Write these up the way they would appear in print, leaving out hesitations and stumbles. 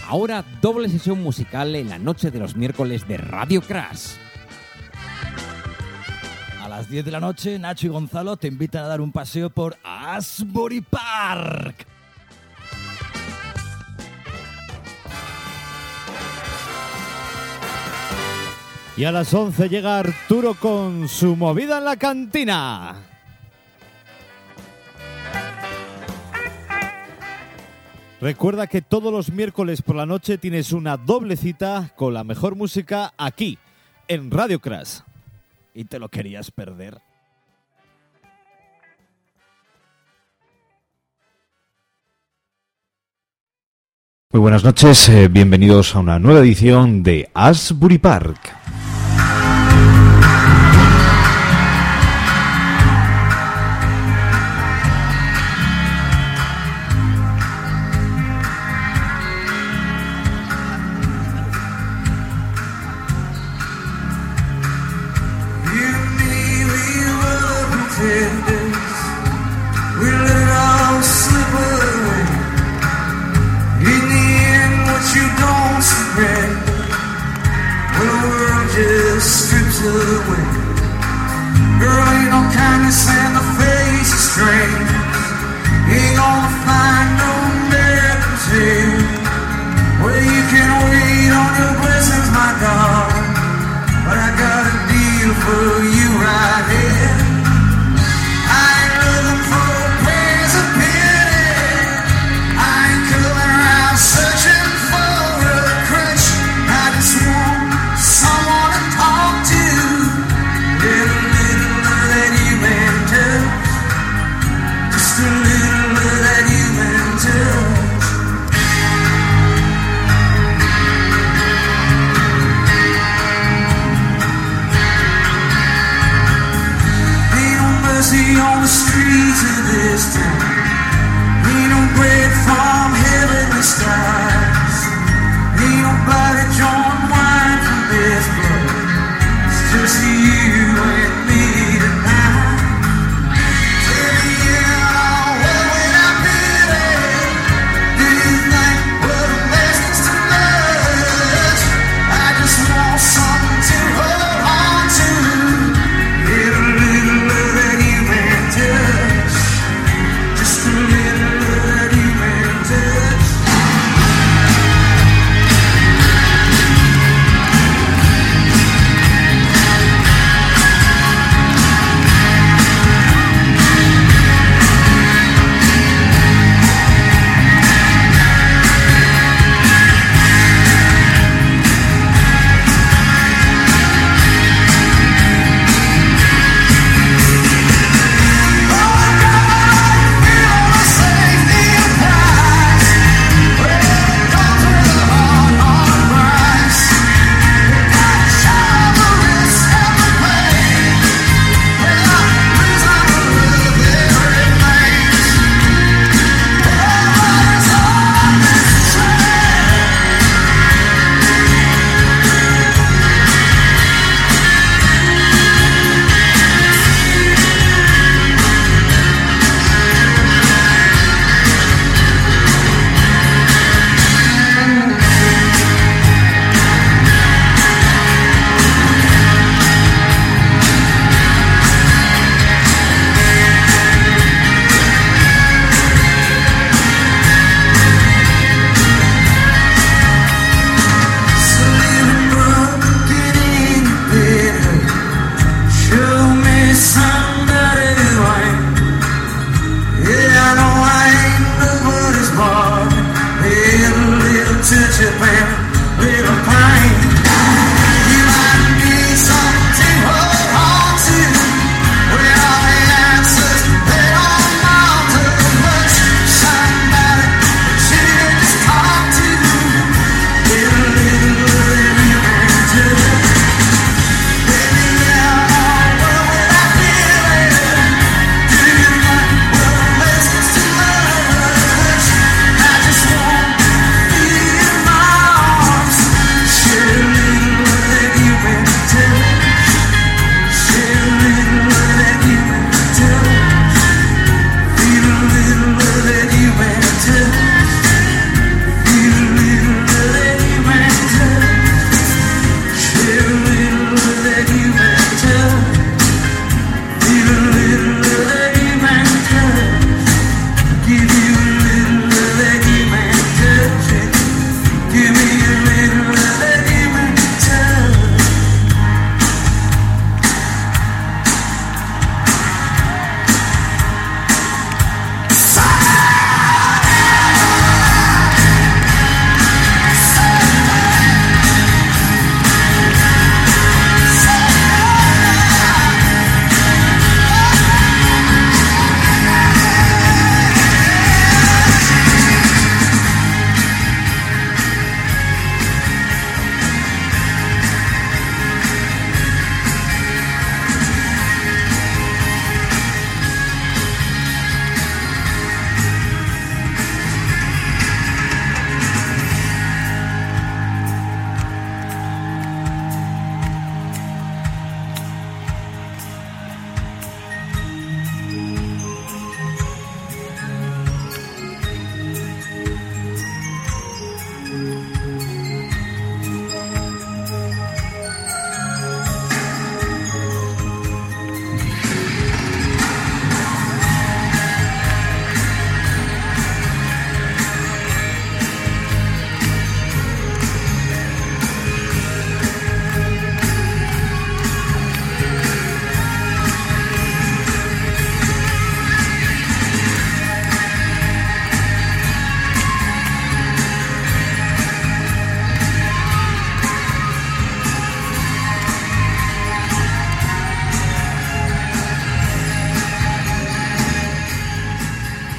Ahora doble sesión musical en la noche de los miércoles de Radio Crash. A las 10 de la noche, Nacho y Gonzalo te invitan a dar un paseo por Asbury Park. Y a las 11 llega Arturo con su movida en la cantina. Recuerda que todos los miércoles por la noche tienes una doble cita con la mejor música aquí, en Radio Crash. ¿Y te lo querías perder? Muy buenas noches, bienvenidos a una nueva edición de Asbury Park.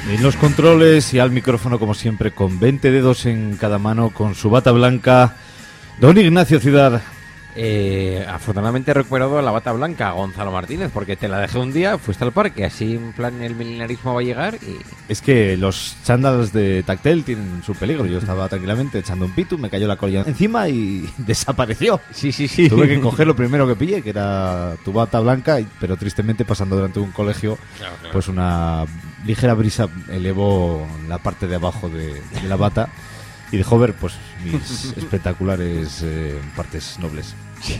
En los controles y al micrófono, como siempre, con 20 dedos en cada mano, con su bata blanca, don Ignacio Ciudad. Afortunadamente he recuperado la bata blanca, Gonzalo Martínez, porque te la dejé un día, fuiste al parque, así en plan el milenarismo va a llegar y... Es que los chándals de Tactel tienen su peligro. Yo estaba tranquilamente echando un pitu, me cayó la colilla encima y desapareció. Sí. Tuve que coger lo primero que pillé, que era tu bata blanca, pero tristemente pasando delante de un colegio, Claro. pues una ligera brisa elevó la parte de abajo de la bata y dejó ver pues mis espectaculares partes nobles.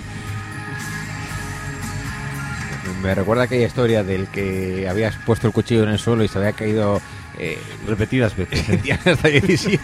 Me recuerda aquella historia del que habías puesto el cuchillo en el suelo y se había caído Repetidas veces. hasta 17.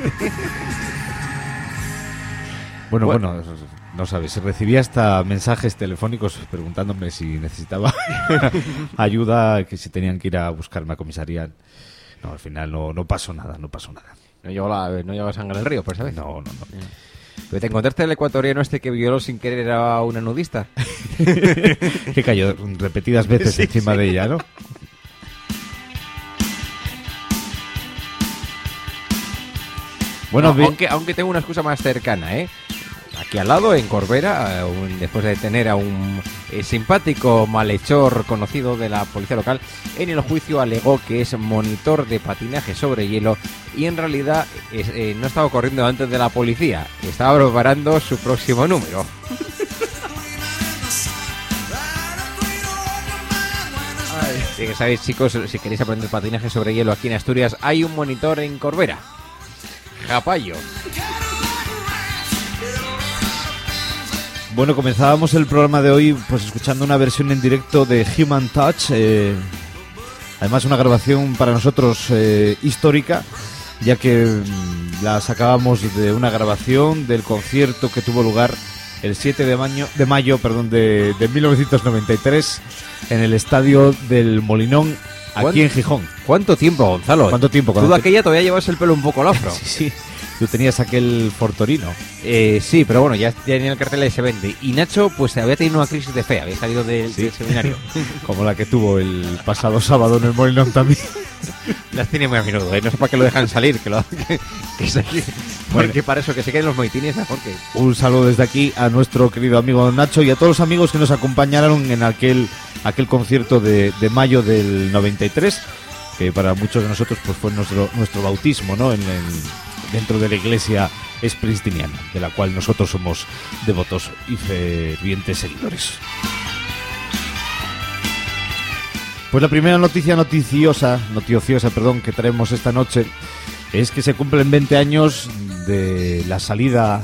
Bueno, no sabes, recibí hasta mensajes telefónicos preguntándome si necesitaba ayuda, que si tenían que ir a buscarme a comisaría. No, al final no pasó nada. No llevaba sangre al río, pues, ¿sabes? No. Pero te encontraste el ecuatoriano este que violó sin querer a una nudista. Que cayó repetidas veces encima de ella, ¿no? Bueno, aunque tengo una excusa más cercana, ¿eh? Aquí al lado, en Corbera, después de detener a un simpático malhechor conocido de la policía local, en el juicio alegó que es monitor de patinaje sobre hielo y en realidad no estaba corriendo antes de la policía, estaba preparando su próximo número. Así que sabéis, chicos, si queréis aprender patinaje sobre hielo aquí en Asturias, hay un monitor en Corbera. Japallo. Bueno, comenzábamos el programa de hoy pues escuchando una versión en directo de Human Touch, además una grabación para nosotros histórica, ya que la sacábamos de una grabación del concierto que tuvo lugar el 7 de mayo de 1993 en el estadio del Molinón, aquí en Gijón. ¿Cuánto tiempo, Gonzalo? ¿Cuánto tiempo? Tú de aquella todavía llevas el pelo un poco al afro. Sí. Tú tenías aquel Fortorino. Sí, pero bueno, ya tenía el cartel de se vende. Y Nacho, pues había tenido una crisis de fe, había salido del seminario. Como la que tuvo el pasado sábado en el Molinón también. Las tiene muy a menudo, ¿eh? No sé para qué lo dejan salir, porque para eso que se queden los moitines mejor que... Un saludo desde aquí a nuestro querido amigo Nacho y a todos los amigos que nos acompañaron en aquel concierto de mayo del 93, que para muchos de nosotros pues fue nuestro bautismo, ¿no? Dentro de la iglesia springsteeniana, de la cual nosotros somos devotos y fervientes seguidores. Pues la primera noticiosa, que traemos esta noche es que se cumplen 20 años de la salida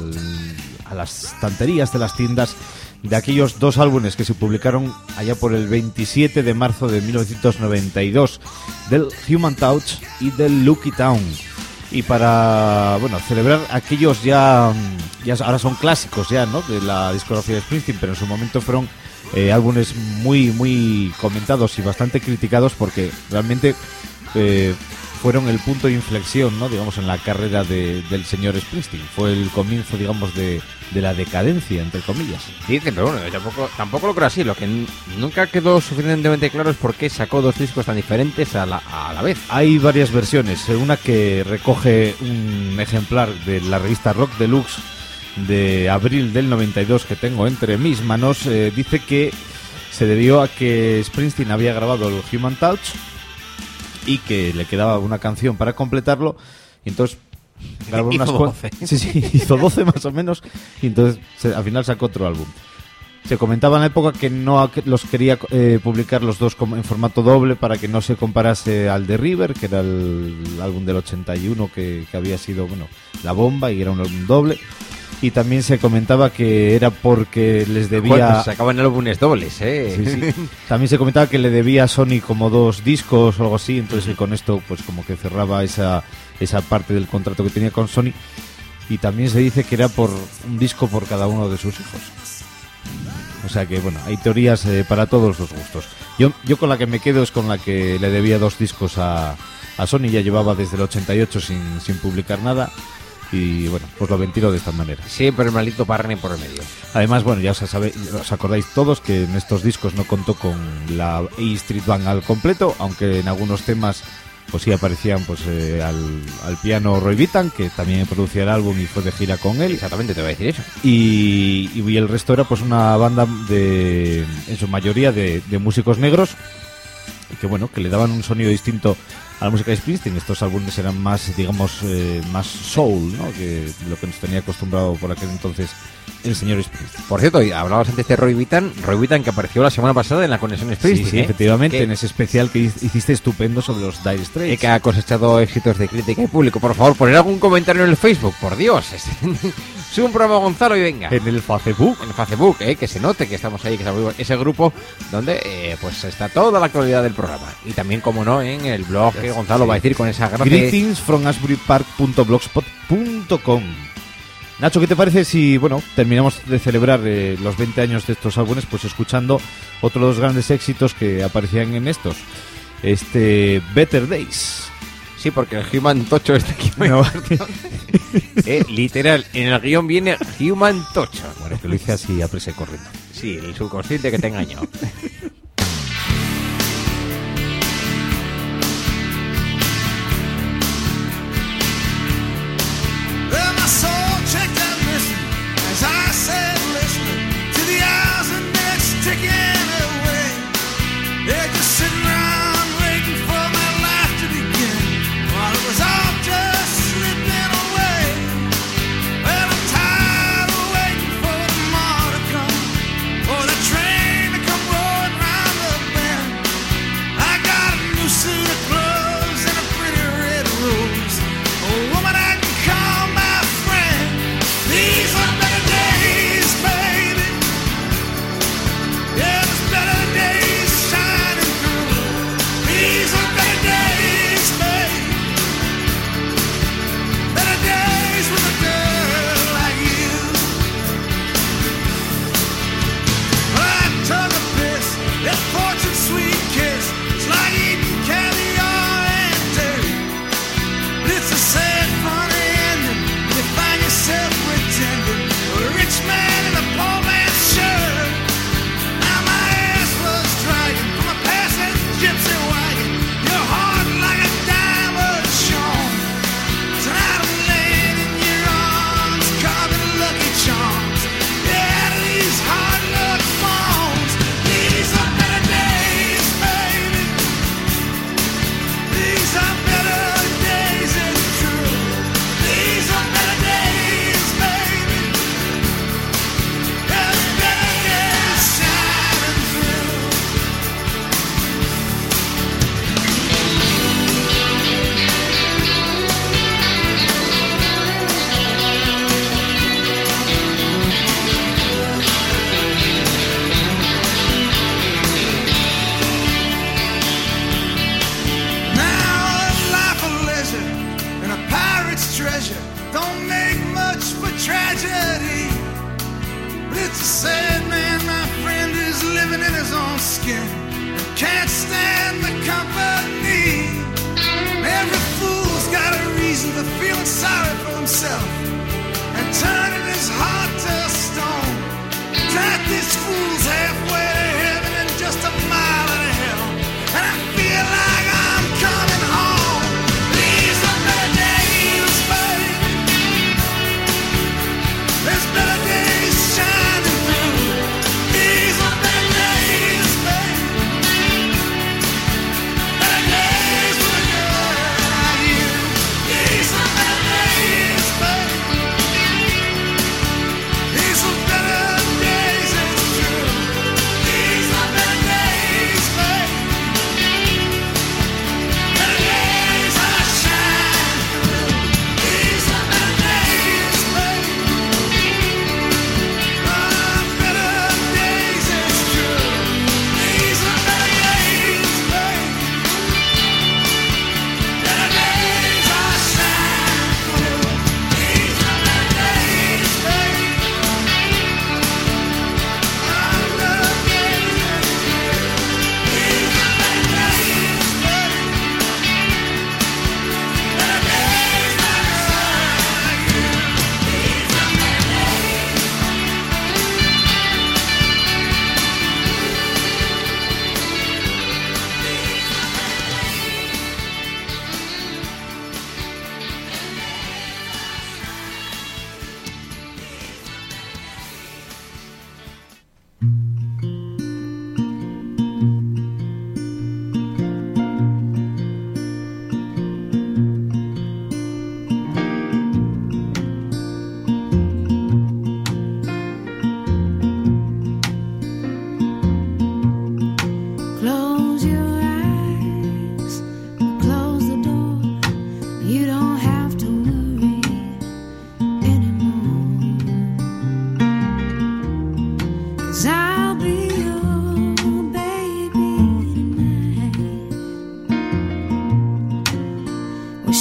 a las estanterías de las tiendas de aquellos dos álbumes que se publicaron allá por el 27 de marzo de 1992, del Human Touch y del Lucky Town. Y para, celebrar aquellos ya ahora son clásicos ya, ¿no?, de la discografía de Springsteen, pero en su momento fueron álbumes muy, muy comentados y bastante criticados porque realmente fueron el punto de inflexión, ¿no?, digamos, en la carrera del señor Springsteen. Fue el comienzo, digamos, de la decadencia, entre comillas. Dicen, pero bueno, yo tampoco lo creo así. Lo que nunca quedó suficientemente claro es por qué sacó dos discos tan diferentes a la vez. Hay varias versiones. Una que recoge un ejemplar de la revista Rock Deluxe de abril del 92 que tengo entre mis manos, dice que se debió a que Springsteen había grabado el Human Touch y que le quedaba una canción para completarlo, y entonces grabó unas 12. Sí, hizo 12 más o menos, y entonces al final sacó otro álbum. Se comentaba en la época que no los quería publicar los dos en formato doble para que no se comparase al de River, que era el álbum del 81 que había sido, la bomba, y era un álbum doble. Y también se comentaba que era porque les debía... Bueno, sacaban álbumes dobles, ¿eh? Sí. También se comentaba que le debía a Sony como 2 discos o algo así, entonces con esto pues como que cerraba esa parte del contrato que tenía con Sony. Y también se dice que era por un disco por cada uno de sus hijos. O sea que, hay teorías para todos los gustos. Yo con la que me quedo es con la que le debía 2 discos a Sony, ya llevaba desde el 88 sin publicar nada. Y pues lo ventilo de esta manera. Siempre el maldito Parney por el medio. Además, ya os acordáis todos que en estos discos no contó con la E Street Band al completo, aunque en algunos temas pues sí aparecían pues al piano Roy Bittan, que también producía el álbum y fue de gira con él. Exactamente, te voy a decir eso. Y el resto era pues una banda en su mayoría de músicos negros, que bueno, que le daban un sonido distinto a la música de Springsteen. Estos álbumes eran más, digamos, más soul, ¿no?, que lo que nos tenía acostumbrado por aquel entonces el señor Springsteen. Por cierto, hablabas antes de Roy Bittan que apareció la semana pasada en la Conexión Springsteen. Sí, efectivamente, en ese especial que hiciste estupendo sobre los Dire Straits. Que ha cosechado éxitos de crítica y público. Por favor, poner algún comentario en el Facebook, por Dios. Sube un programa, Gonzalo, y venga. En el Facebook. En el Facebook, que se note que estamos ahí, que es ese grupo donde pues está toda la actualidad del programa. Y también, como no, en el blog que Gonzalo va a decir con esa gracia. Greetings from asburypark.blogspot.com. Nacho, ¿qué te parece si, bueno, terminamos de celebrar los 20 años de estos álbumes, pues escuchando otros dos grandes éxitos que aparecían en estos? Better Days. Sí, porque el Human Tocho está aquí. No. Literal, en el guión viene Human Tocho. Bueno, que lo hice así a presa y corriendo. Sí, el subconsciente que te engañó. These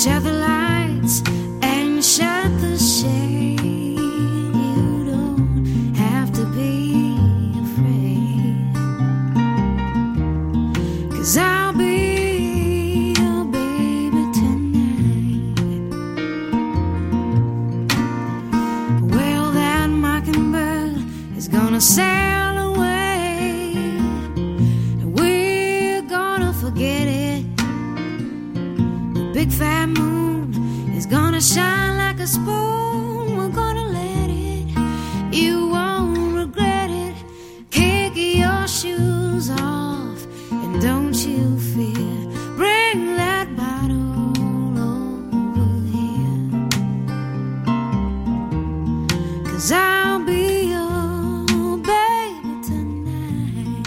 shut the lights and shut the shade. You don't have to be afraid, 'cause I'll be your baby tonight. Well, that mockingbird is gonna sail away, and we're gonna forget it. The big fat moon is gonna shine like a spoon. We're gonna let it, you won't regret it. Kick your shoes off and don't you fear. Bring that bottle over here, 'cause I'll be your baby tonight.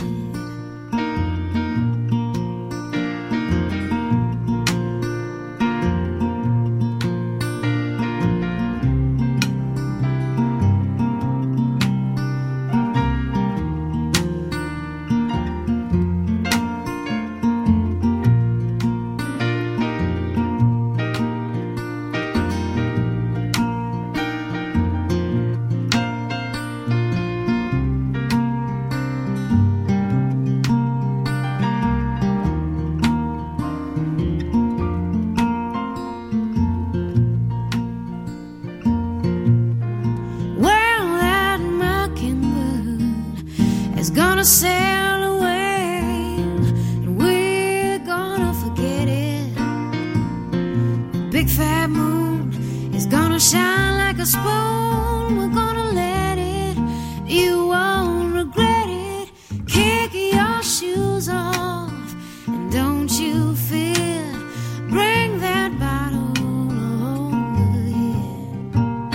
Well, that mockingbird is gonna sail away, and we're gonna forget it. The big fat moon is gonna shine like a spoon. We're gonna let it, you won't regret it. Kick your shoes off and don't you fear. Bring that bottle over here,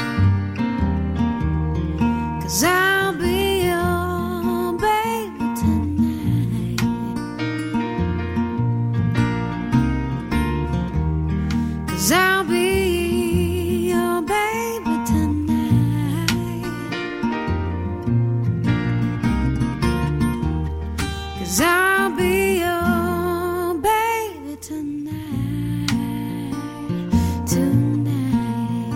'cause I'll be your baby tonight. 'Cause I'll be your baby tonight. 'Cause I'll be your baby tonight. Tonight.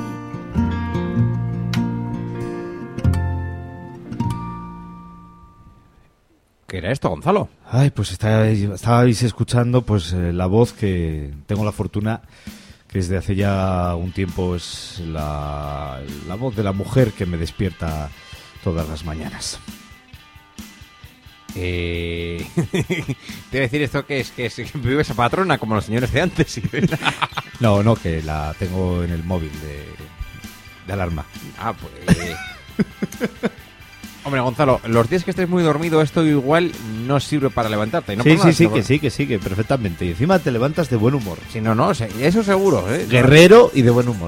¿Qué era esto, Gonzalo? Ay, pues estabais escuchando pues la voz que tengo la fortuna que desde hace ya un tiempo es la voz de la mujer que me despierta todas las mañanas. Te voy a decir esto que es que vive esa patrona como los señores de antes. No, que la tengo en el móvil de alarma. Ah, pues... Hombre, Gonzalo, los días que estés muy dormido, esto igual no sirve para levantarte. No Sí, por nada, sí, sino que sí, perfectamente. Y encima te levantas de buen humor. Si no, eso seguro, ¿eh? Guerrero y de buen humor.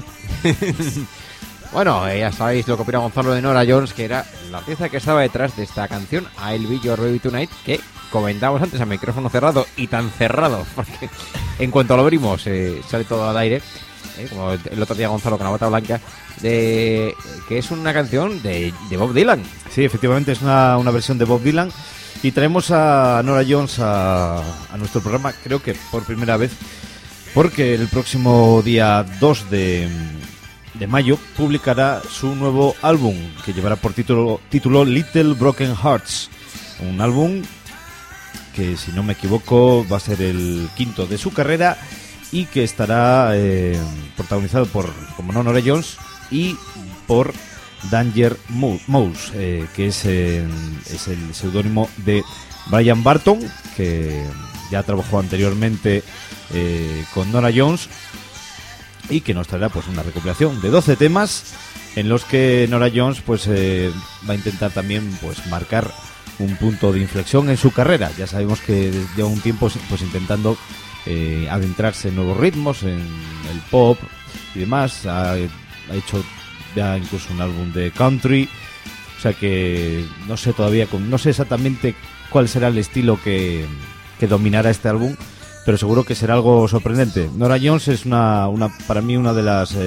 Bueno, ya sabéis lo que opina Gonzalo de Norah Jones, que era la pieza que estaba detrás de esta canción, I'll Be Your Baby Tonight, que comentábamos antes a micrófono cerrado, y tan cerrado, porque en cuanto lo abrimos sale todo al aire, como el otro día Gonzalo con la bata blanca, que es una canción de Bob Dylan. Sí, efectivamente es una versión de Bob Dylan. Y traemos a Norah Jones a nuestro programa, creo que por primera vez, porque el próximo día 2 de mayo publicará su nuevo álbum, que llevará por título Little Broken Hearts. Un álbum que, si no me equivoco, va a ser el quinto de su carrera y que estará protagonizado por, como no, Norah Jones y por Danger Mouse, que es el seudónimo de Brian Barton, que ya trabajó anteriormente con Norah Jones y que nos traerá pues una recopilación de 12 temas en los que Norah Jones pues va a intentar también pues marcar un punto de inflexión en su carrera. Ya sabemos que lleva un tiempo pues intentando adentrarse en nuevos ritmos, en el pop y demás. Ha hecho ya incluso un álbum de country, o sea que no sé todavía, no sé exactamente cuál será el estilo que dominará este álbum, pero seguro que será algo sorprendente. Norah Jones es para mí una de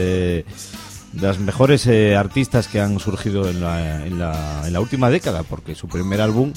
las mejores artistas que han surgido en la última década, porque su primer álbum,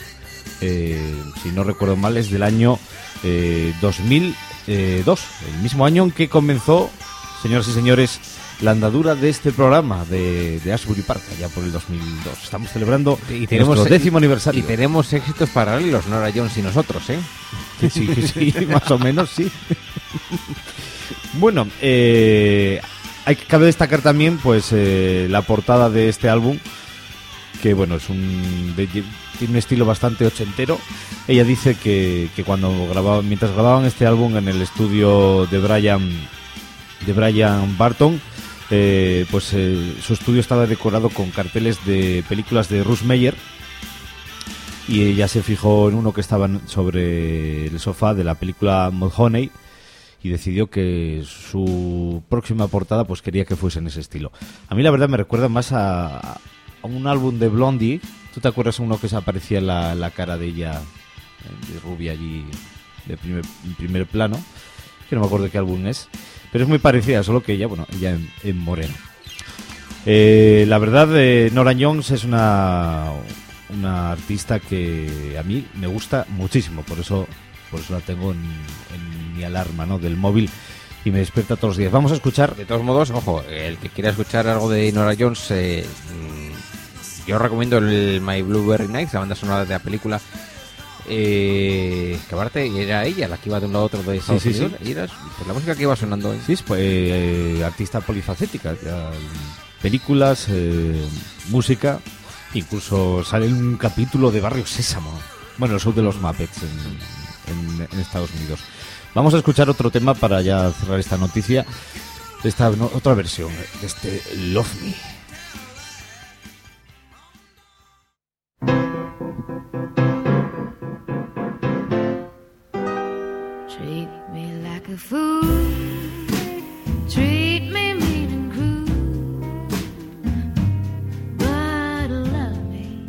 si no recuerdo mal, es del año 2002, el mismo año en que comenzó señoras y señores, la andadura de este programa de Asbury Park, allá por el 2002. Estamos celebrando nuestro 10º aniversario. Y tenemos éxitos paralelos, Nora Jones y nosotros, ¿eh? Que sí, más o menos, sí. Bueno, cabe destacar también pues la portada de este álbum, que bueno, tiene un estilo bastante ochentero. Ella dice que mientras grababan este álbum en el estudio de Brian Barton, su estudio estaba decorado con carteles de películas de Russ Meyer, y ella se fijó en uno que estaba sobre el sofá de la película Mulholland y decidió que su próxima portada pues quería que fuese en ese estilo. A mí la verdad me recuerda más a un álbum de Blondie. ¿Tú te acuerdas uno que se aparecía la cara de ella, de rubia allí, en primer plano? Que no me acuerdo de qué álbum es, pero es muy parecida, solo que ella en moreno. La verdad, Nora Jones es una artista que a mí me gusta muchísimo, por eso la tengo en mi alarma, ¿no?, del móvil, y me despierta todos los días. Vamos a escuchar. De todos modos, ojo, el que quiera escuchar algo de Nora Jones, yo recomiendo el My Blueberry Nights, la banda sonora de la película, que aparte era ella la que iba de un lado a otro de Estados Unidos. Y era pues, la música que iba sonando ahí. Sí, pues artista polifacética, películas, música, incluso sale en un capítulo de Barrio Sésamo, bueno, el show de los Muppets en Estados Unidos. Vamos a escuchar otro tema para ya cerrar esta noticia, otra versión de este Love Me. Treat me like a fool, treat me mean and cruel, but love me.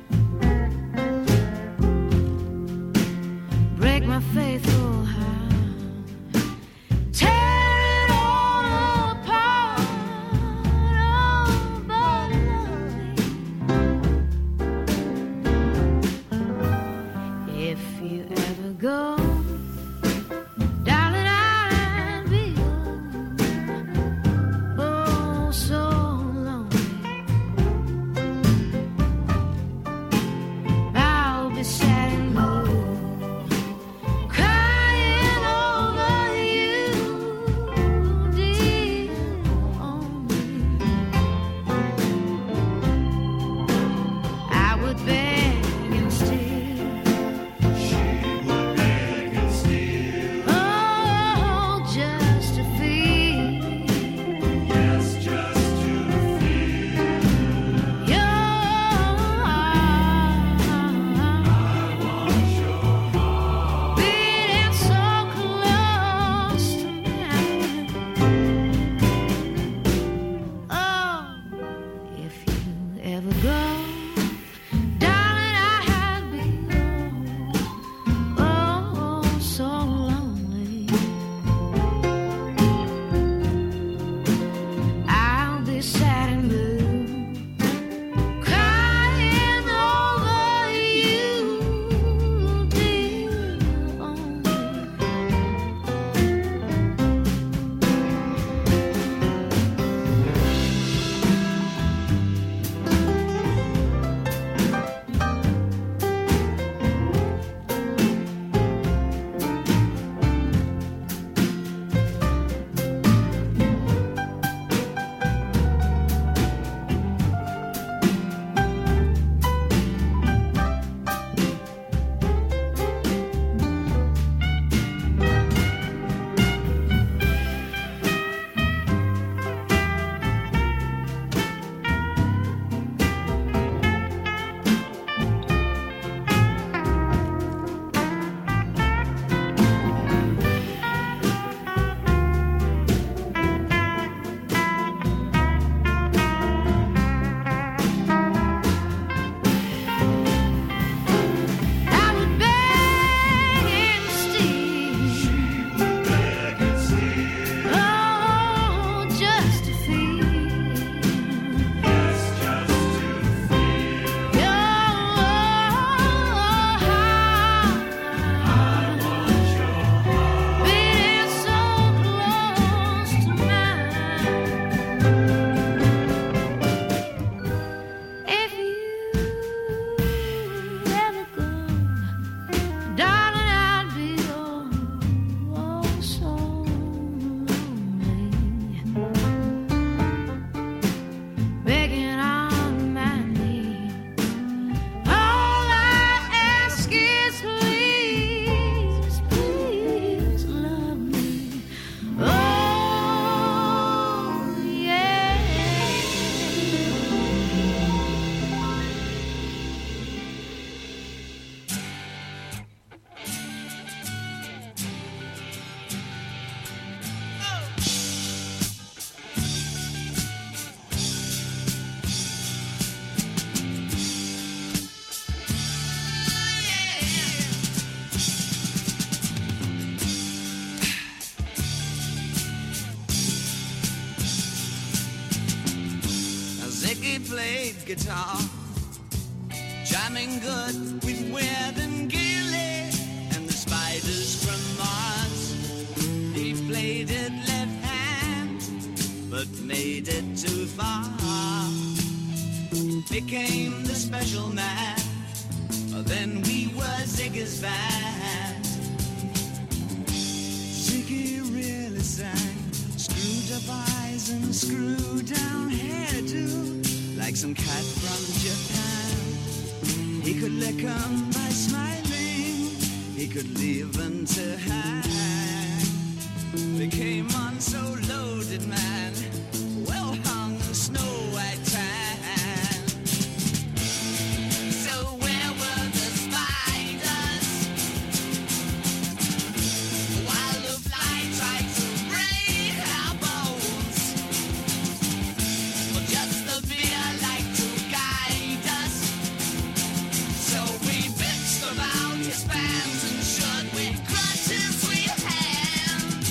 Break my faithful heart, tear it all apart, oh, but love me. If you ever go, darling, I'd be yours. played guitar, jamming good with Weird and Gilly and the Spiders from Mars. He played it left hand, but made it too far. Became the special man, then we were Ziggy's band. Ziggy really sang, screwed up eyes and screwed down hairdo, like some cat from Japan. He could lick 'em by smiling, he could leave 'em to hang. They came on so loaded, man, well hung Snow White tan. So where were the spiders while the fly tried to break our bones? Well, just the fear like to guide us. So we bitched about his fans and should we crush his sweet hands.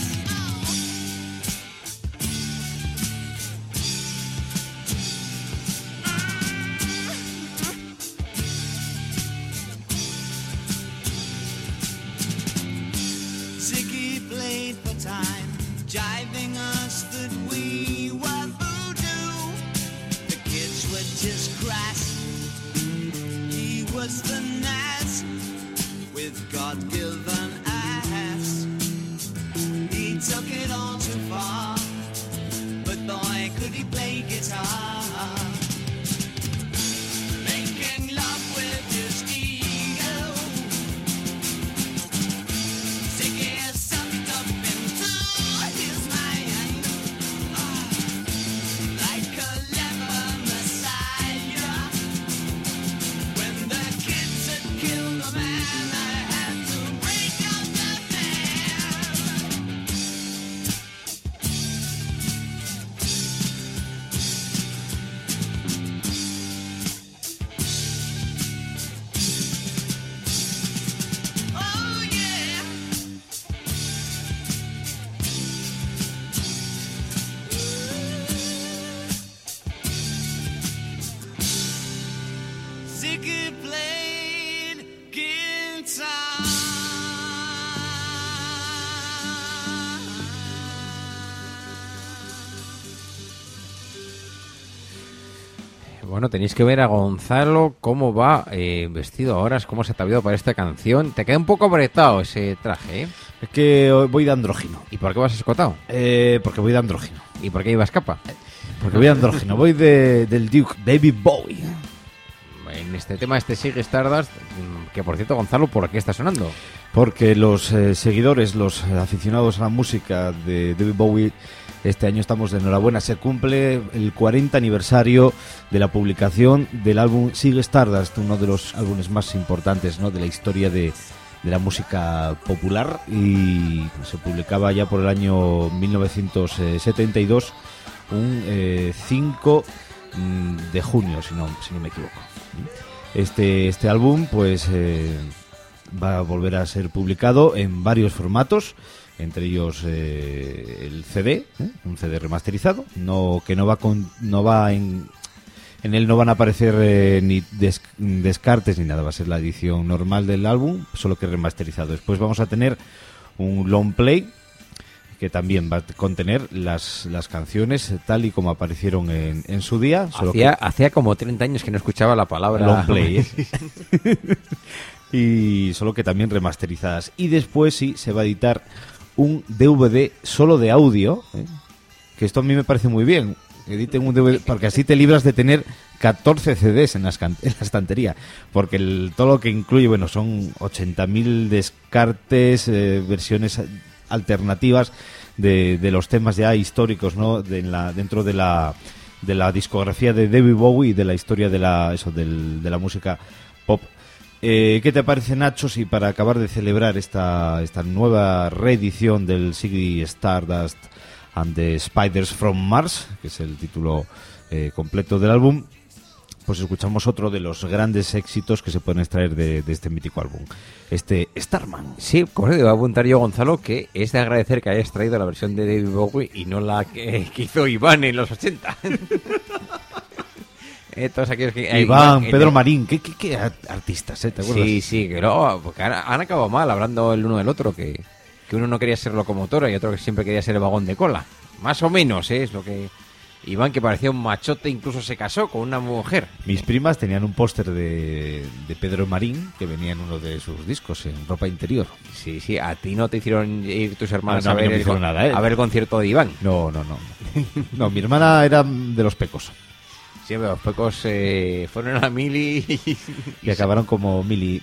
Ziggy played for time, jiving us that we were voodoo. The kids were just crass, he was the Nas with God-given ass. He took it all too far, but boy could he play guitar. Making love with his ego, Ziggy sucked up into his mind, like a leper messiah. When the kids had killed the man, I had to break up the band. Oh yeah. Ziggy played guitar. Bueno, tenéis que ver a Gonzalo cómo va vestido ahora, cómo se ha ataviado para esta canción. Te queda un poco apretado ese traje, ¿eh? Es que hoy voy de andrógino. ¿Y por qué vas escotado? Porque voy de andrógino. ¿Y por qué ibas capa? Porque voy de andrógino. Voy del Duke, David Bowie. En este tema, este Ziggy Stardust, que por cierto, Gonzalo, ¿por qué está sonando? Porque los seguidores, los aficionados a la música de David Bowie, este año estamos de enhorabuena. Se cumple el 40 aniversario de la publicación del álbum Ziggy Stardust, uno de los álbumes más importantes, ¿no?, de la historia de la música popular, y se publicaba ya por el año 1972, un 5 de junio, si no me equivoco. Este álbum pues va a volver a ser publicado en varios formatos, entre ellos el CD, un CD remasterizado, en él no van a aparecer ni descartes ni nada, va a ser la edición normal del álbum, solo que remasterizado. Después vamos a tener un long play que también va a contener las canciones tal y como aparecieron en su día. Solo Hacía como 30 años que no escuchaba la palabra long play, y solo que también remasterizadas. Y después sí se va a editar un DVD solo de audio, que esto a mí me parece muy bien. Editen un DVD, porque así te libras de tener 14 CDs en la estantería, porque todo lo que incluye, bueno, son 80.000 descartes, versiones alternativas de los temas ya históricos, ¿no?, dentro de la discografía de David Bowie y de la historia de la música pop. ¿Qué te parece, Nacho, si para acabar de celebrar esta nueva reedición del Ziggy Stardust and the Spiders from Mars, que es el título completo del álbum, pues escuchamos otro de los grandes éxitos que se pueden extraer de este mítico álbum, este Starman? Sí, correcto, iba a apuntar yo, Gonzalo, que es de agradecer que hayas traído la versión de David Bowie y no la que hizo Iván en los 80. Todos aquellos que... Iván, Pedro Marín, ¿qué artistas, ¿te acuerdas? Sí, que no, porque han acabado mal hablando el uno del otro, que uno no quería ser locomotora y otro que siempre quería ser el vagón de cola. Más o menos, es lo que... Iván, que parecía un machote, incluso se casó con una mujer. Mis primas tenían un póster de Pedro Marín que venía en uno de sus discos, en ropa interior. Sí, a ti no te hicieron ir tus hermanos No, a ver no me hicieron nada, a ver el concierto de Iván. No. No, mi hermana era de los pecos. Sí, pero los pecos fueron a la mili Y acabaron como Mili.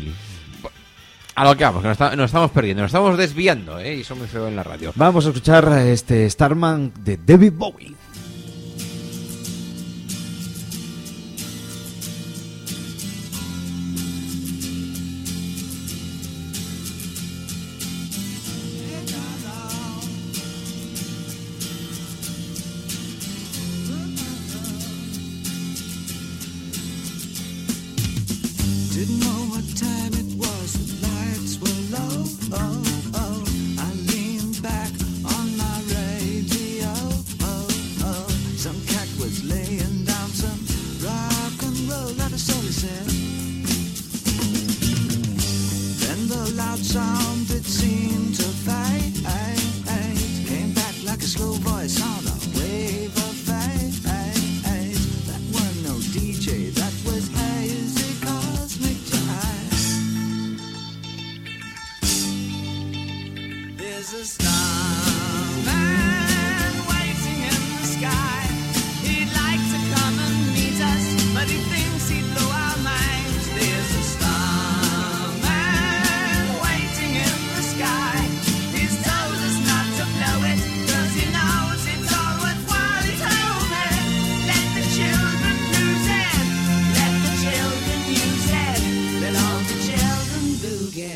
A lo que vamos, que nos estamos perdiendo, nos estamos desviando, y eso muy feo en la radio. Vamos a escuchar este Starman de David Bowie. Didn't know what time it was, the lights were low. I leaned back on my radio. Some cat was laying down some rock and roll, not a soul he said. Then the loud sound it seemed to fade, came back like a slow voice on a wave of fade. That wasn't no DJ, that was hazy cosmic jive. There's a starman waiting in the sky. He'd like to come and meet us, but he thinks he'd blow our minds. There's a starman waiting in the sky. He's told us not to blow it, 'cause he knows it's all worthwhile. He told me, let the children lose it, let the children use it, let all the children boogie.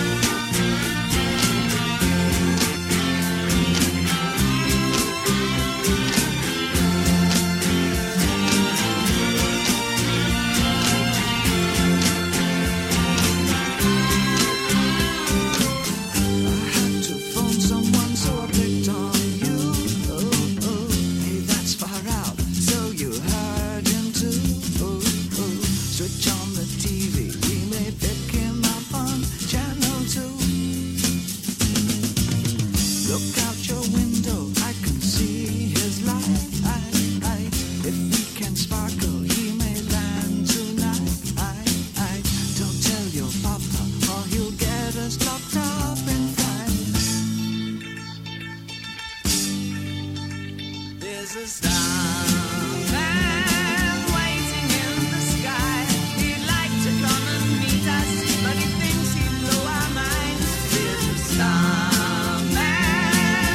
I had to phone someone, so I picked on you. Hey, that's far out, so you heard him too. Switch on the TV, we may pick him up on channel 2. Look out your window, I can see his light. If he can sparkle, he may land tonight. Don't tell your papa, or he'll get us locked up in fights. There's a starman waiting in the sky. He'd like to come and meet us, but he thinks he'd blow our minds. There's a starman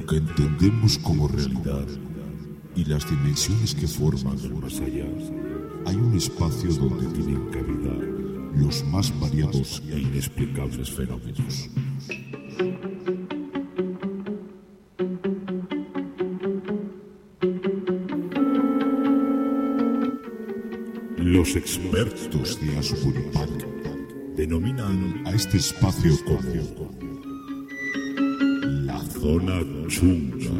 que entendemos como realidad y las dimensiones que forman el más allá, hay un espacio donde tienen cabida los más variados e inexplicables fenómenos. Los expertos de Asbury Park denominan a este espacio como la zona chunga.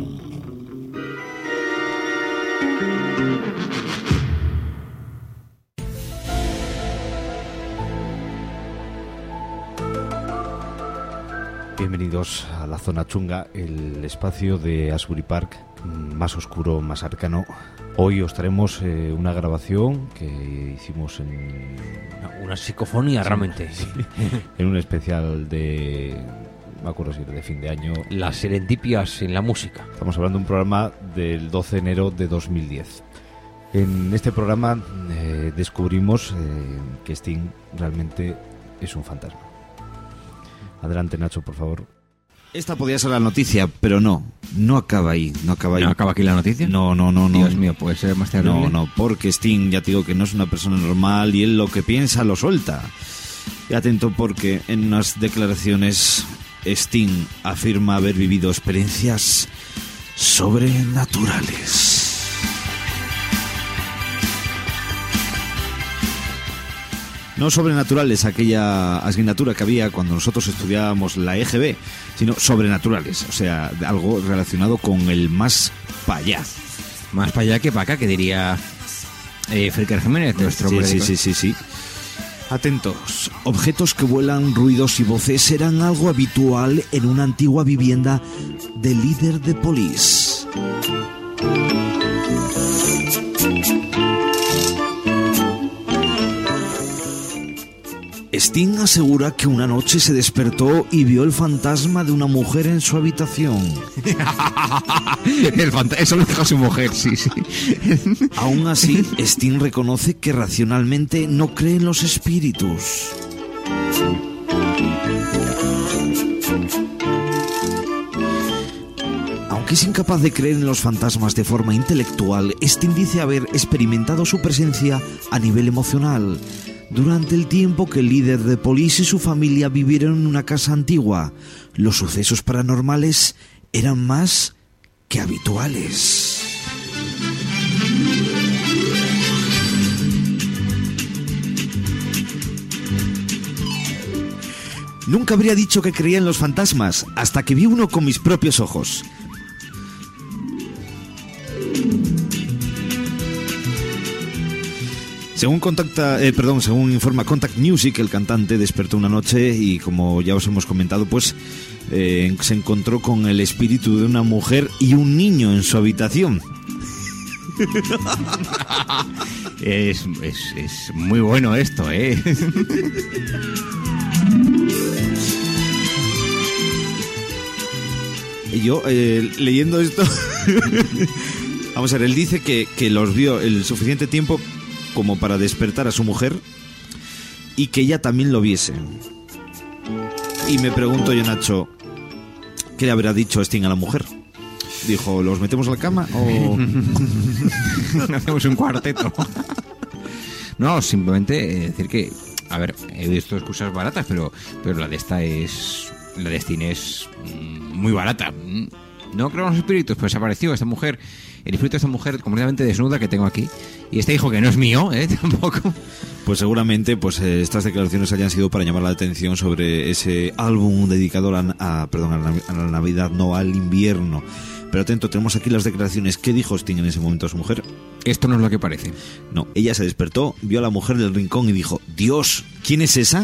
Bienvenidos a la zona chunga, el espacio de Asbury Park más oscuro, más arcano. Hoy os traemos una grabación que hicimos en... Una psicofonía, realmente. En un especial de... me acuerdo si era de fin de año. Las serendipias en la música. Estamos hablando de un programa del 12 de enero de 2010. En este programa descubrimos que Sting realmente es un fantasma. Adelante, Nacho, por favor. Esta podía ser la noticia, pero no acaba ahí, no acaba ahí. ¿No acaba aquí la noticia? No. Dios mío, puede ser más terrible. No, porque Sting, ya te digo que no es una persona normal y él lo que piensa lo suelta. Y atento porque en unas declaraciones Sting afirma haber vivido experiencias sobrenaturales. No sobrenaturales, aquella asignatura que había cuando nosotros estudiábamos la EGB, sino sobrenaturales, o sea, algo relacionado con el más para allá. Más para allá que para acá, que diría Fricker Jiménez, nuestro Sí. Atentos, objetos que vuelan, ruidos y voces eran algo habitual en una antigua vivienda del líder de Police. Sting asegura que una noche se despertó y vio el fantasma de una mujer en su habitación. Eso lo dijo su mujer, sí. Aún así, Sting reconoce que racionalmente no cree en los espíritus. Aunque es incapaz de creer en los fantasmas de forma intelectual, Sting dice haber experimentado su presencia a nivel emocional. Durante el tiempo que el líder de Police y su familia vivieron en una casa antigua, los sucesos paranormales eran más que habituales. Nunca habría dicho que creía en los fantasmas hasta que vi uno con mis propios ojos. Según informa Contact Music, el cantante despertó una noche y, como ya os hemos comentado, pues se encontró con el espíritu de una mujer y un niño en su habitación. Es muy bueno esto, ¿eh? Y yo, leyendo esto... Vamos a ver, él dice que los vio el suficiente tiempo como para despertar a su mujer y que ella también lo viese. Y me pregunto yo, Nacho, ¿qué le habrá dicho Sting a la mujer? Dijo, ¿los metemos a la cama o...? Hacemos un cuarteto. No, simplemente decir que, a ver, he visto excusas baratas, pero la de Sting es muy barata. No creo en los espíritus, pues apareció esta mujer, el espíritu de esta mujer completamente desnuda que tengo aquí, y este hijo que no es mío, tampoco. Pues seguramente estas declaraciones hayan sido para llamar la atención sobre ese álbum dedicado a la Navidad, no al invierno. Pero atento, tenemos aquí las declaraciones. ¿Qué dijo Sting en ese momento a su mujer? Esto no es lo que parece. No, ella se despertó, vio a la mujer del rincón y dijo, Dios, ¿quién es esa?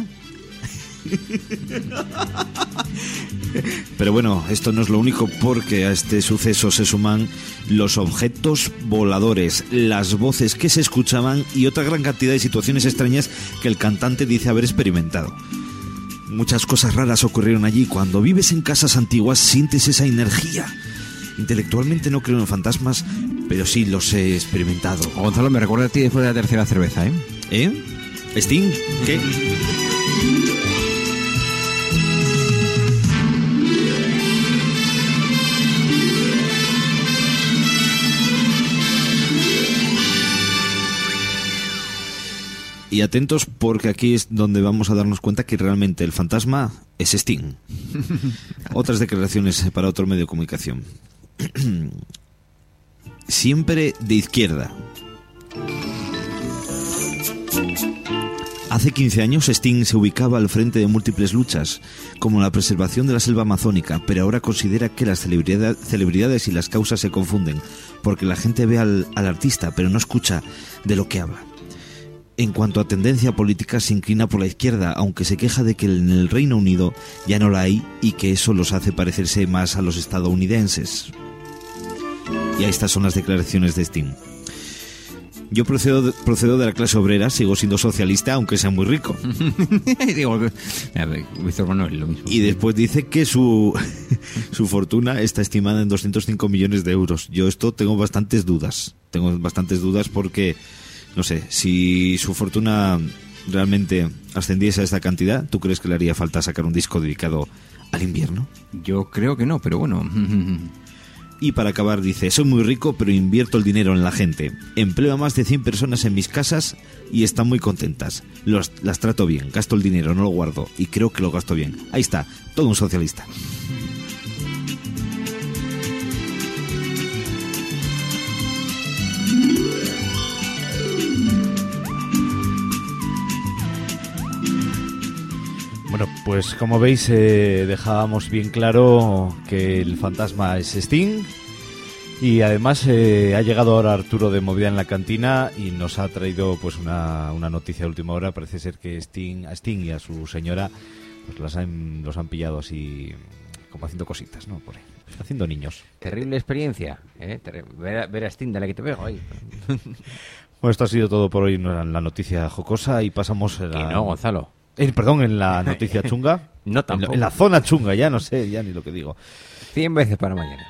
Pero bueno, esto no es lo único, porque a este suceso se suman los objetos voladores, las voces que se escuchaban y otra gran cantidad de situaciones extrañas que el cantante dice haber experimentado. Muchas cosas raras ocurrieron allí. Cuando vives en casas antiguas sientes esa energía. Intelectualmente no creo en fantasmas, pero sí los he experimentado. Gonzalo, me recuerda a ti después de la tercera cerveza, ¿eh? ¿Eh? ¿Sting? ¿Qué? Y atentos porque aquí es donde vamos a darnos cuenta que realmente el fantasma es Sting. Otras declaraciones para otro medio de comunicación. Siempre de izquierda. Hace 15 años Sting se ubicaba al frente de múltiples luchas, como la preservación de la selva amazónica, pero ahora considera que las celebridades y las causas se confunden, porque la gente ve al artista, pero no escucha de lo que habla. En cuanto a tendencia política, se inclina por la izquierda, aunque se queja de que en el Reino Unido ya no la hay y que eso los hace parecerse más a los estadounidenses. Y estas son las declaraciones de Sting. Yo procedo de la clase obrera, sigo siendo socialista, aunque sea muy rico. Digo, Víctor Manuel, lo mismo. Y después dice que su fortuna está estimada en 205 millones de euros. Yo esto tengo bastantes dudas. Porque, no sé, si su fortuna realmente ascendiese a esta cantidad, ¿tú crees que le haría falta sacar un disco dedicado al invierno? Yo creo que no, pero bueno. Y para acabar dice, soy muy rico pero invierto el dinero en la gente. Empleo a más de 100 personas en mis casas y están muy contentas. Las trato bien, gasto el dinero, no lo guardo y creo que lo gasto bien. Ahí está, todo un socialista. Bueno, pues como veis dejábamos bien claro que el fantasma es Sting y además ha llegado ahora Arturo de Movida en la Cantina y nos ha traído pues una noticia de última hora. Parece ser que a Sting y a su señora pues los han pillado así como haciendo cositas, ¿no? Por ahí, haciendo niños. Terrible experiencia, ¿eh? Ver a Sting, dale que te pego ahí. Bueno, esto ha sido todo por hoy en la noticia jocosa y pasamos a Que no, Gonzalo. Perdón, en la noticia chunga. No, tampoco. En la zona chunga, ya no sé, ya ni lo que digo. 100 veces para mañana.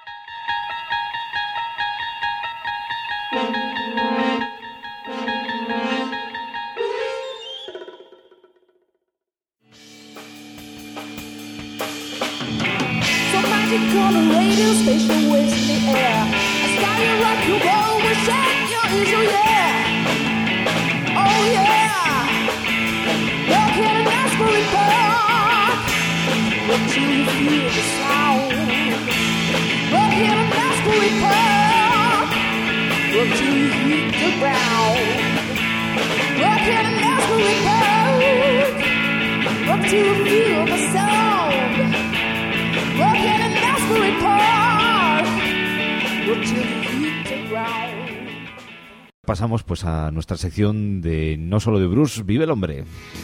Somebody call the radio station, waves in the air. I started rock and roll with shake your ears, oh yeah. Oh yeah. Walking in Asbury Park, until you feel the sound. Walking in Asbury Park, until you hit the ground. Walking in Asbury Park, until you feel the sound. Walking in Asbury Park, until you hit the ground. Pasamos pues a nuestra sección de No Solo de Bruce, Vive el Hombre.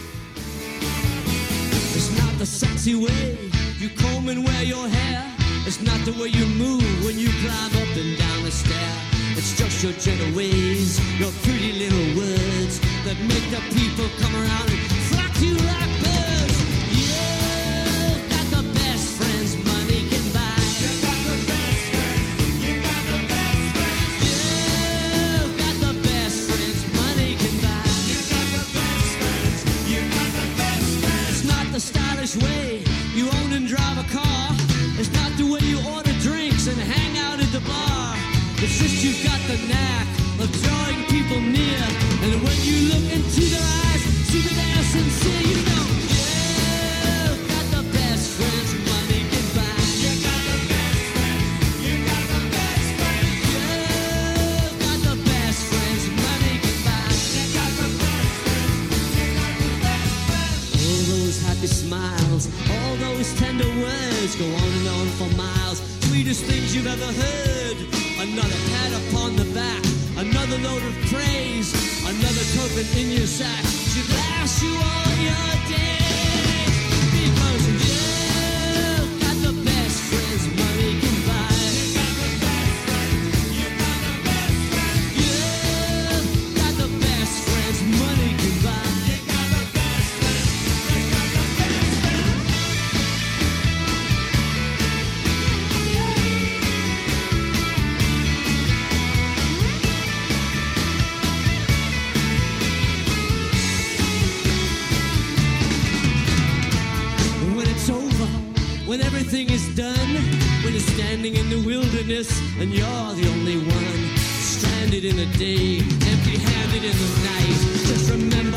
It's not the sexy way you comb and wear your hair. It's not the way you move when you climb up and down the stair. It's just your gentle ways, your pretty little words that make the people come around and flock to you like birds. You've got the best friends money can buy. You've got the best friends. You've got the best friends. You've got the best friends money can buy. You've got the best friends. You've got the best friends. It's not the stylish way you own and drive a car. It's not the way you order drinks and hang out at the bar. It's just you've got the knack of drawing people near. And when you look into their eyes, see that they're sincere, you know. You've got the best friends money can buy. You've got the best friends. You've got the best friends. You've got the best friends money can buy. You've got the best friends. You've got the best friends. All those happy smiles, all those tender words go on for miles. Sweetest things you've ever heard. Another pat upon the back, another note of praise, another token in your sack should last you all your days. Because you've got the best friends money can buy. You've got the best friends. You've got the best friends money can buy. You've got the best friends. You've got the best friends. When it's over, when everything is done, when you're standing in the wilderness and you're the only one, stranded in the day, empty-handed in the night, just remember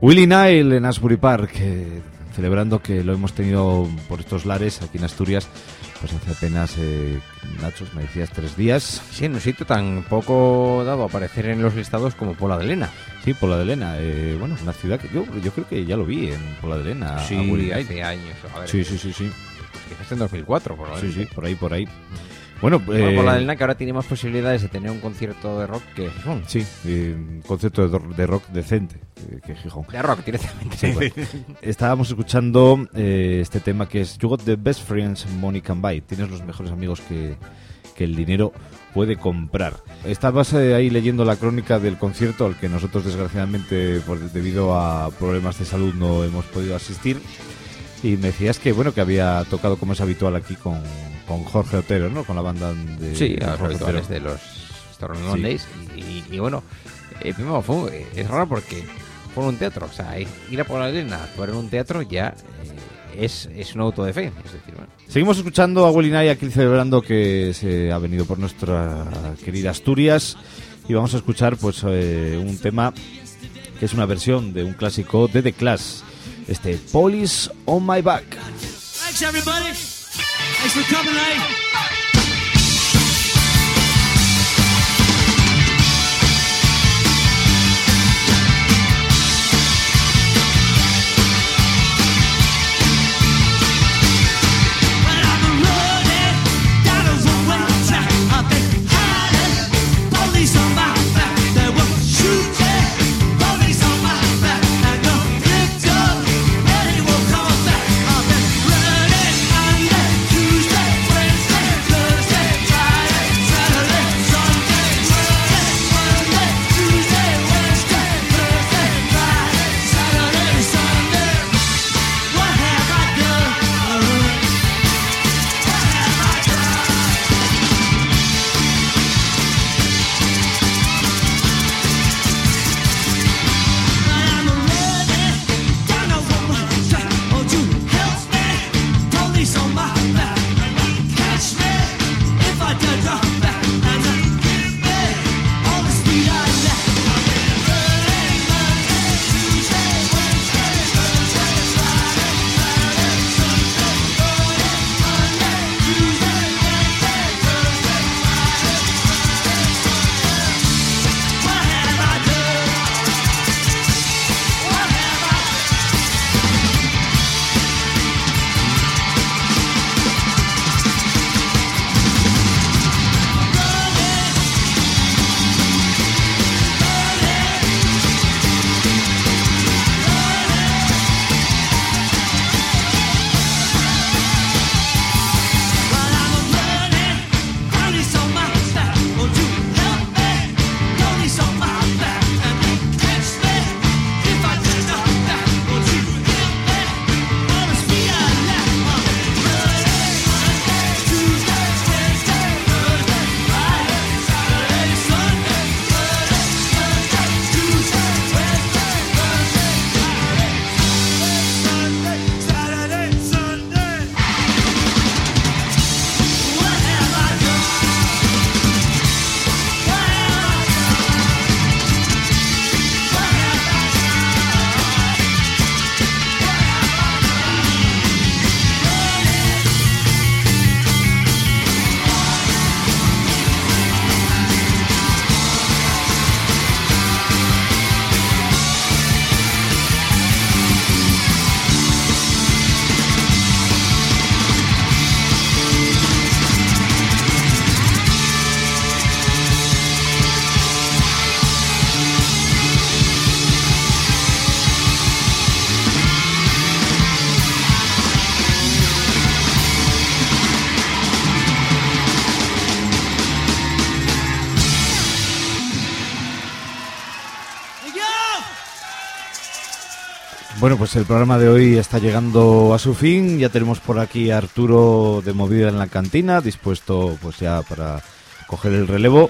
Willie Nile en Asbury Park, celebrando que lo hemos tenido por estos lares aquí en Asturias, pues hace apenas, Nacho, me decías 3 días. Sí, en un sitio tan poco dado a aparecer en los listados como Pola de Lena. Sí, Pola de Lena, bueno, una ciudad que yo creo que ya lo vi en Pola de Lena. Sí, a Willie Nile. hace años. A ver, Sí. quizás en 2004, por lo menos. Sí, por ahí. Bueno, Pola de Lena, que ahora tiene más posibilidades de tener un concierto de rock que Gijón. sí, un concepto de rock decente que Gijón. De rock, directamente. Sí, bueno. Estábamos escuchando este tema que es You Got the Best Friends Money Can Buy. Tienes los mejores amigos que el dinero puede comprar. Estabas ahí leyendo la crónica del concierto al que nosotros desgraciadamente debido a problemas de salud no hemos podido asistir, y me decías que bueno, que había tocado como es habitual aquí con Jorge Otero, ¿no? Con la banda de Sí, a los Jorge habituales Otero. de los Stormy Mondays. Y bueno, primero es raro porque fue en un teatro. O sea, ir a Pola de Lena, actuar en un teatro ya es un auto de fe. Es decir, bueno. Seguimos escuchando a Willie Nile aquí celebrando que se ha venido por nuestra querida Asturias, y vamos a escuchar pues un tema que es una versión de un clásico de The Clash, Police on My Back. Thanks, everybody. Thanks for coming, Bueno, pues el programa de hoy está llegando a su fin. Ya tenemos por aquí a Arturo de Movida en la Cantina, dispuesto pues ya para coger el relevo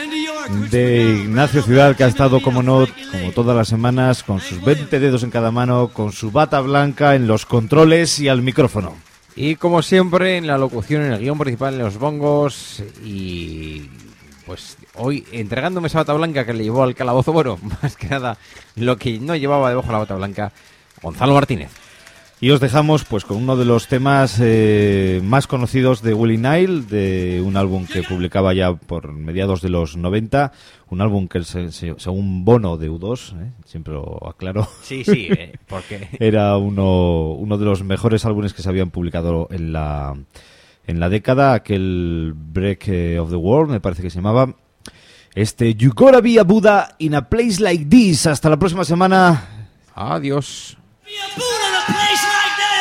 de Ignacio Ciudad, que ha estado, como no, como todas las semanas, con sus 20 dedos en cada mano, con su bata blanca en los controles y al micrófono. Y como siempre, en la locución, en el guión principal, en los bongos y pues hoy entregándome esa bata blanca que le llevó al calabozo, bueno, más que nada lo que no llevaba debajo de la bata blanca, Gonzalo Martínez. Y os dejamos pues con uno de los temas más conocidos de Willie Nile, de un álbum que publicaba ya por mediados de los 90, un álbum que según Bono de U2, siempre lo aclaro, Sí, porque era uno de los mejores álbumes que se habían publicado en la década, aquel Break of the World, me parece que se llamaba. You gotta be a Buddha in a place like this. Hasta la próxima semana. adiós. Be a Buddha in a place like this.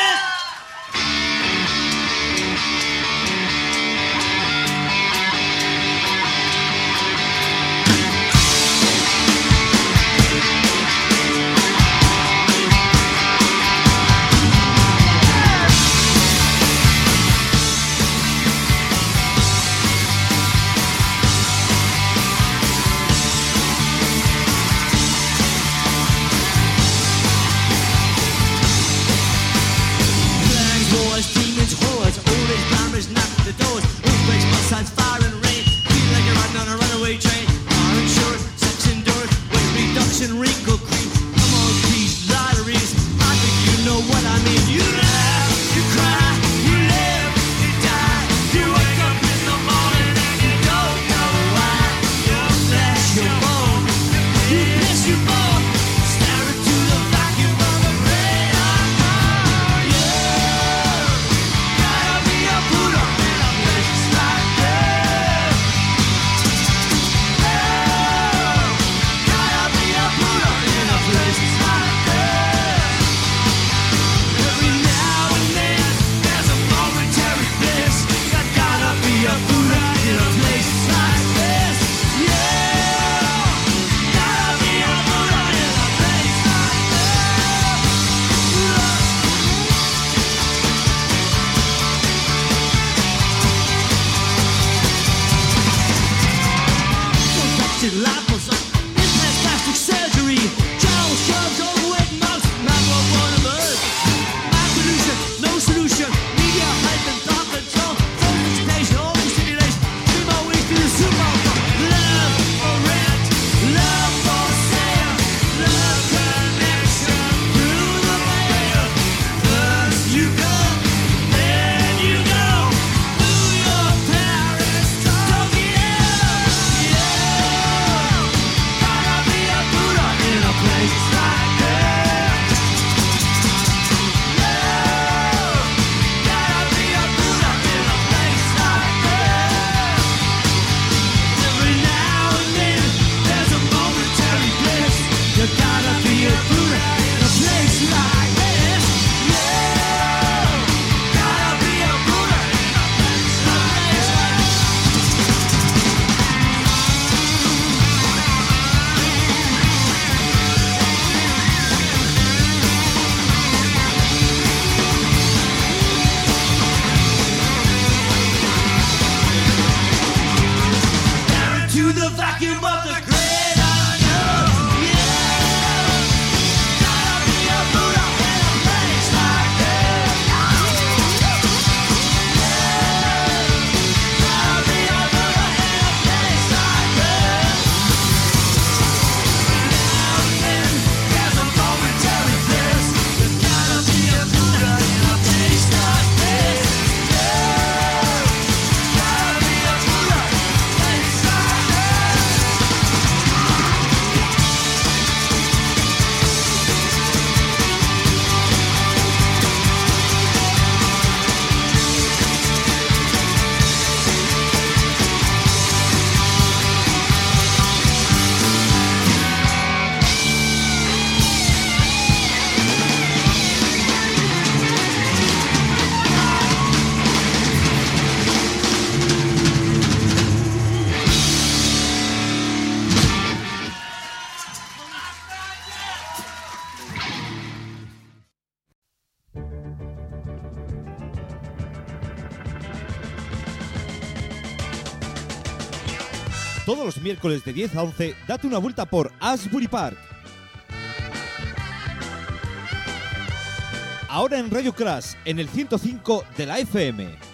Todos los miércoles de 10 a 11, date una vuelta por Asbury Park. Ahora en Radio Crash, en el 105 de la FM.